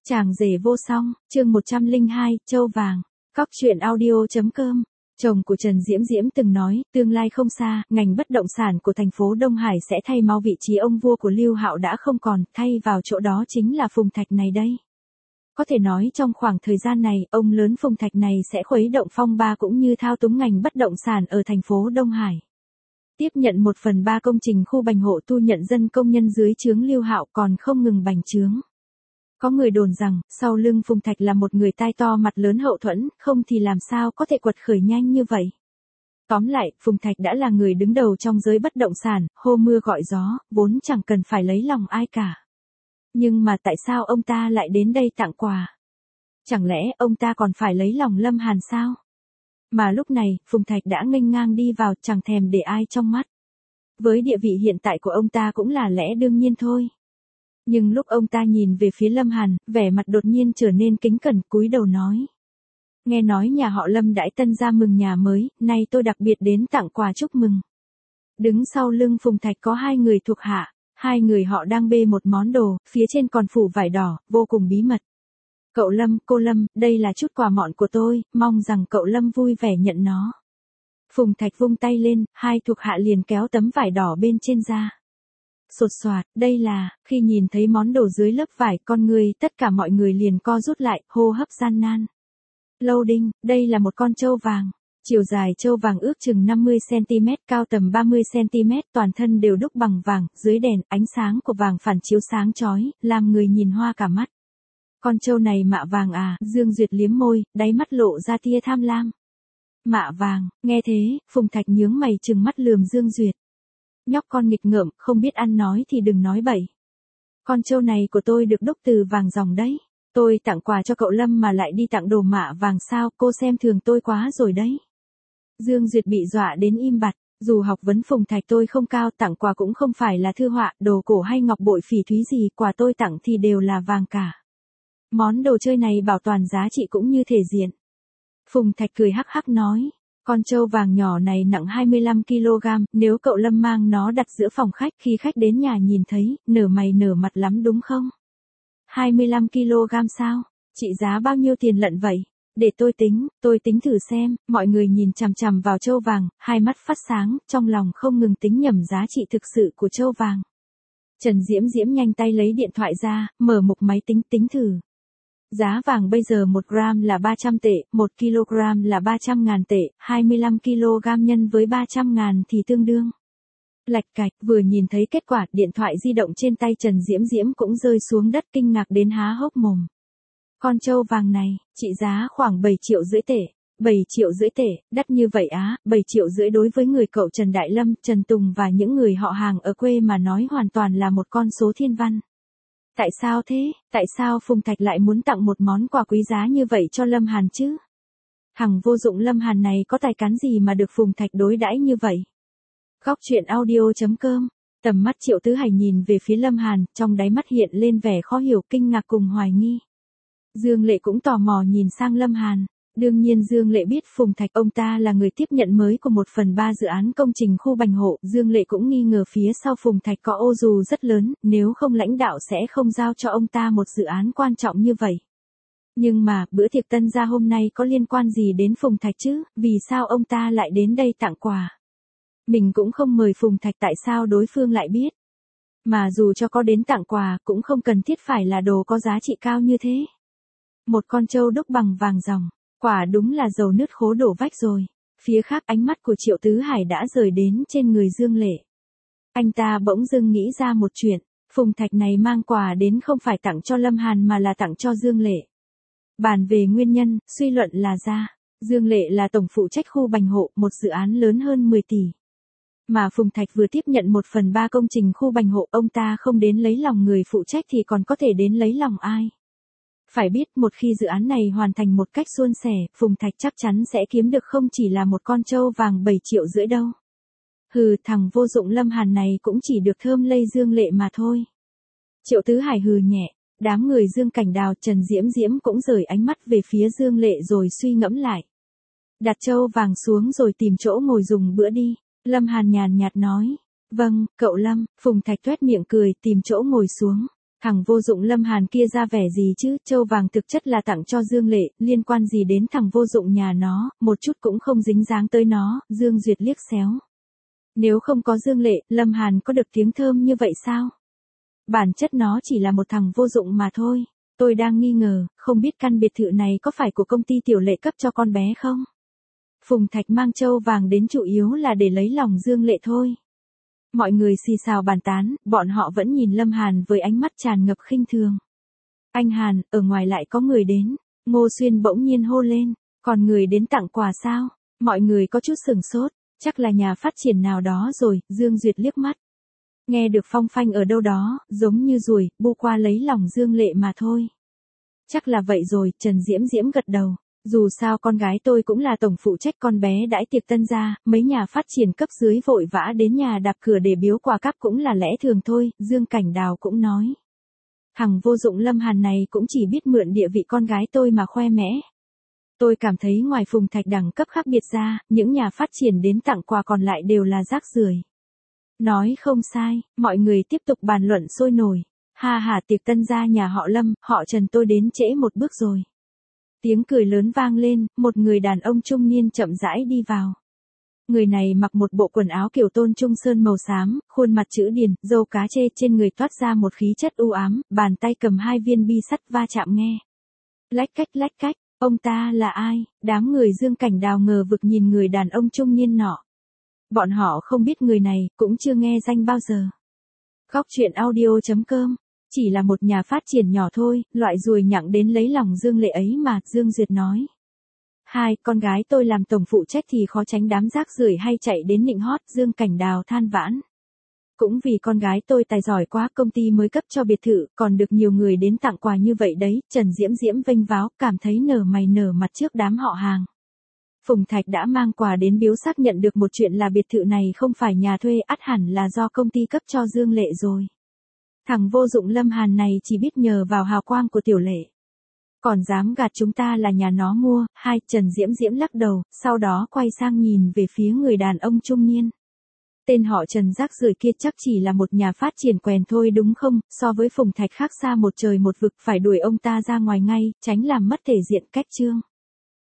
Chàng rể vô song, chương 102, Châu Vàng. Cóc truyện audio.com. Chồng của Trần Diễm Diễm từng nói, tương lai không xa, ngành bất động sản của thành phố Đông Hải sẽ thay mau vị trí ông vua của Lưu Hạo đã không còn, thay vào chỗ đó chính là Phùng Thạch này đây. Có thể nói trong khoảng thời gian này, ông lớn Phùng Thạch này sẽ khuấy động phong ba cũng như thao túng ngành bất động sản ở thành phố Đông Hải. Tiếp nhận 1/3 công trình khu bành hộ tu nhận dân công nhân dưới trướng Lưu Hạo còn không ngừng bành trướng. Có người đồn rằng, sau lưng Phùng Thạch là một người tai to mặt lớn hậu thuẫn, không thì làm sao có thể quật khởi nhanh như vậy. Tóm lại, Phùng Thạch đã là người đứng đầu trong giới bất động sản, hô mưa gọi gió, vốn chẳng cần phải lấy lòng ai cả. Nhưng mà tại sao ông ta lại đến đây tặng quà? Chẳng lẽ ông ta còn phải lấy lòng Lâm Hàn sao? Mà lúc này, Phùng Thạch đã nghênh ngang đi vào, chẳng thèm để ai trong mắt. Với địa vị hiện tại của ông ta cũng là lẽ đương nhiên thôi. Nhưng lúc ông ta nhìn về phía Lâm Hàn, vẻ mặt đột nhiên trở nên kính cẩn, cúi đầu nói. Nghe nói nhà họ Lâm đãi tân ra mừng nhà mới, nay tôi đặc biệt đến tặng quà chúc mừng. Đứng sau lưng Phùng Thạch có hai người thuộc hạ, hai người họ đang bê một món đồ, phía trên còn phủ vải đỏ, vô cùng bí mật. Cậu Lâm, cô Lâm, đây là chút quà mọn của tôi, mong rằng cậu Lâm vui vẻ nhận nó. Phùng Thạch vung tay lên, hai thuộc hạ liền kéo tấm vải đỏ bên trên ra. Sột soạt, đây là, khi nhìn thấy món đồ dưới lớp vải con người, tất cả mọi người liền co rút lại, hô hấp gian nan. Loading, đây là một con trâu vàng. Chiều dài trâu vàng ước chừng 50cm, cao tầm 30cm, toàn thân đều đúc bằng vàng, dưới đèn, ánh sáng của vàng phản chiếu sáng chói, làm người nhìn hoa cả mắt. Con trâu này mạ vàng à, Dương Duyệt liếm môi, đáy mắt lộ ra tia tham lam. Mạ vàng, nghe thế, Phùng Thạch nhướng mày trừng mắt lườm Dương Duyệt. Nhóc con nghịch ngợm, không biết ăn nói thì đừng nói bậy. Con trâu này của tôi được đúc từ vàng ròng đấy. Tôi tặng quà cho cậu Lâm mà lại đi tặng đồ mạ vàng sao, cô xem thường tôi quá rồi đấy. Dương Duyệt bị dọa đến im bặt, dù học vấn Phùng Thạch tôi không cao, tặng quà cũng không phải là thư họa, đồ cổ hay ngọc bội phỉ thúy gì, quà tôi tặng thì đều là vàng cả. Món đồ chơi này bảo toàn giá trị cũng như thể diện. Phùng Thạch cười hắc hắc nói. Con trâu vàng nhỏ này nặng 25kg, nếu cậu Lâm mang nó đặt giữa phòng khách khi khách đến nhà nhìn thấy, nở mày nở mặt lắm đúng không? 25kg sao? Trị giá bao nhiêu tiền lận vậy? Để tôi tính thử xem, mọi người nhìn chằm chằm vào trâu vàng, hai mắt phát sáng, trong lòng không ngừng tính nhầm giá trị thực sự của trâu vàng. Trần Diễm Diễm nhanh tay lấy điện thoại ra, mở mục máy tính thử. Giá vàng bây giờ 1 gram là 300 tệ, 1 kg là 300.000 tệ, 25kg nhân với 300.000 thì tương đương. Lạch cạch, vừa nhìn thấy kết quả, điện thoại di động trên tay Trần Diễm Diễm cũng rơi xuống đất kinh ngạc đến há hốc mồm. Con trâu vàng này, trị giá khoảng 7,5 triệu tệ. 7,5 triệu tệ, đắt như vậy á, 7,5 triệu đối với người cậu Trần Đại Lâm, Trần Tùng và những người họ hàng ở quê mà nói hoàn toàn là một con số thiên văn. Tại sao thế? Tại sao Phùng Thạch lại muốn tặng một món quà quý giá như vậy cho Lâm Hàn chứ? Thằng vô dụng Lâm Hàn này có tài cán gì mà được Phùng Thạch đối đãi như vậy? Cóc truyện audio.com. Tầm mắt Triệu Tứ Hải nhìn về phía Lâm Hàn, trong đáy mắt hiện lên vẻ khó hiểu, kinh ngạc cùng hoài nghi. Dương Lệ cũng tò mò nhìn sang Lâm Hàn. Đương nhiên Dương Lệ biết Phùng Thạch ông ta là người tiếp nhận mới của 1/3 dự án công trình khu bành hộ. Dương Lệ cũng nghi ngờ phía sau Phùng Thạch có ô dù rất lớn, nếu không lãnh đạo sẽ không giao cho ông ta một dự án quan trọng như vậy. Nhưng mà, bữa tiệc tân gia hôm nay có liên quan gì đến Phùng Thạch chứ, vì sao ông ta lại đến đây tặng quà? Mình cũng không mời Phùng Thạch, tại sao đối phương lại biết? Mà dù cho có đến tặng quà, cũng không cần thiết phải là đồ có giá trị cao như thế. Một con trâu đúc bằng vàng ròng. Quả đúng là dầu nứt khố đổ vách rồi. Phía khác ánh mắt của Triệu Tứ Hải đã rời đến trên người Dương Lệ. Anh ta bỗng dưng nghĩ ra một chuyện. Phùng Thạch này mang quà đến không phải tặng cho Lâm Hàn mà là tặng cho Dương Lệ. Bàn về nguyên nhân, suy luận là Dương Lệ là tổng phụ trách khu bành hộ, một dự án lớn hơn 10 tỷ. Mà Phùng Thạch vừa tiếp nhận 1/3 công trình khu bành hộ, ông ta không đến lấy lòng người phụ trách thì còn có thể đến lấy lòng ai? Phải biết một khi dự án này hoàn thành một cách suôn sẻ, Phùng Thạch chắc chắn sẽ kiếm được không chỉ là một con trâu vàng 7,5 triệu đâu. Hừ, thằng vô dụng Lâm Hàn này cũng chỉ được thơm lây Dương Lệ mà thôi. Triệu Tứ Hải hừ nhẹ, đám người Dương Cảnh Đào, Trần Diễm Diễm cũng rời ánh mắt về phía Dương Lệ rồi suy ngẫm lại. Đặt trâu vàng xuống rồi tìm chỗ ngồi dùng bữa đi, Lâm Hàn nhàn nhạt nói. Vâng, cậu Lâm, Phùng Thạch tuét miệng cười tìm chỗ ngồi xuống. Thằng vô dụng Lâm Hàn kia ra vẻ gì chứ, châu vàng thực chất là tặng cho Dương Lệ, liên quan gì đến thằng vô dụng nhà nó, một chút cũng không dính dáng tới nó, Dương Duyệt liếc xéo. Nếu không có Dương Lệ, Lâm Hàn có được tiếng thơm như vậy sao? Bản chất nó chỉ là một thằng vô dụng mà thôi. Tôi đang nghi ngờ, không biết căn biệt thự này có phải của công ty Tiểu Lệ cấp cho con bé không? Phùng Thạch mang châu vàng đến chủ yếu là để lấy lòng Dương Lệ thôi. Mọi người xì xào bàn tán, bọn họ vẫn nhìn Lâm Hàn với ánh mắt tràn ngập khinh thường. Anh Hàn, ở ngoài lại có người đến. Ngô Xuyên bỗng nhiên hô lên, còn người đến tặng quà sao? Mọi người có chút sửng sốt, chắc là nhà phát triển nào đó rồi, Dương Duyệt liếc mắt. Nghe được phong phanh ở đâu đó, giống như ruồi, bu qua lấy lòng Dương Lệ mà thôi. Chắc là vậy rồi, Trần Diễm Diễm gật đầu. Dù sao con gái tôi cũng là tổng phụ trách con bé đãi tiệc tân gia, mấy nhà phát triển cấp dưới vội vã đến nhà đạp cửa để biếu quà cáp cũng là lẽ thường thôi, Dương Cảnh Đào cũng nói. Thằng vô dụng Lâm Hàn này cũng chỉ biết mượn địa vị con gái tôi mà khoe mẽ. Tôi cảm thấy ngoài Phùng Thạch đẳng cấp khác biệt ra, những nhà phát triển đến tặng quà còn lại đều là rác rưởi. Nói không sai, mọi người tiếp tục bàn luận sôi nổi. Ha ha, tiệc tân gia nhà họ Lâm, họ Trần tôi đến trễ một bước rồi. Tiếng cười lớn vang lên, một người đàn ông trung niên chậm rãi đi vào. Người này mặc một bộ quần áo kiểu Tôn Trung Sơn màu xám, khuôn mặt chữ điền, râu cá chê, trên người toát ra một khí chất u ám, bàn tay cầm hai viên bi sắt va chạm nghe. Lách cách, ông ta là ai? Đám người Dương Cảnh Đào ngờ vực nhìn người đàn ông trung niên nọ. Bọn họ không biết người này, cũng chưa nghe danh bao giờ. Góc truyện audio.com. Chỉ là một nhà phát triển nhỏ thôi, loại ruồi nhặng đến lấy lòng Dương Lệ ấy mà, Dương Duyệt nói. Hai, con gái tôi làm tổng phụ trách thì khó tránh đám rác rưởi hay chạy đến nịnh hót, Dương Cảnh Đào than vãn. Cũng vì con gái tôi tài giỏi quá, công ty mới cấp cho biệt thự, còn được nhiều người đến tặng quà như vậy đấy, Trần Diễm Diễm vênh váo, cảm thấy nở mày nở mặt trước đám họ hàng. Phùng Thạch đã mang quà đến biếu, xác nhận được một chuyện là biệt thự này không phải nhà thuê, ắt hẳn là do công ty cấp cho Dương Lệ rồi. Thằng vô dụng Lâm Hàn này chỉ biết nhờ vào hào quang của Tiểu Lệ. Còn dám gạt chúng ta là nhà nó mua. Hai, Trần Diễm Diễm lắc đầu, sau đó quay sang nhìn về phía người đàn ông trung niên. Tên họ Trần rác rưởi kia chắc chỉ là một nhà phát triển quèn thôi đúng không? So với Phùng Thạch khác xa một trời một vực, phải đuổi ông ta ra ngoài ngay, tránh làm mất thể diện cách chương.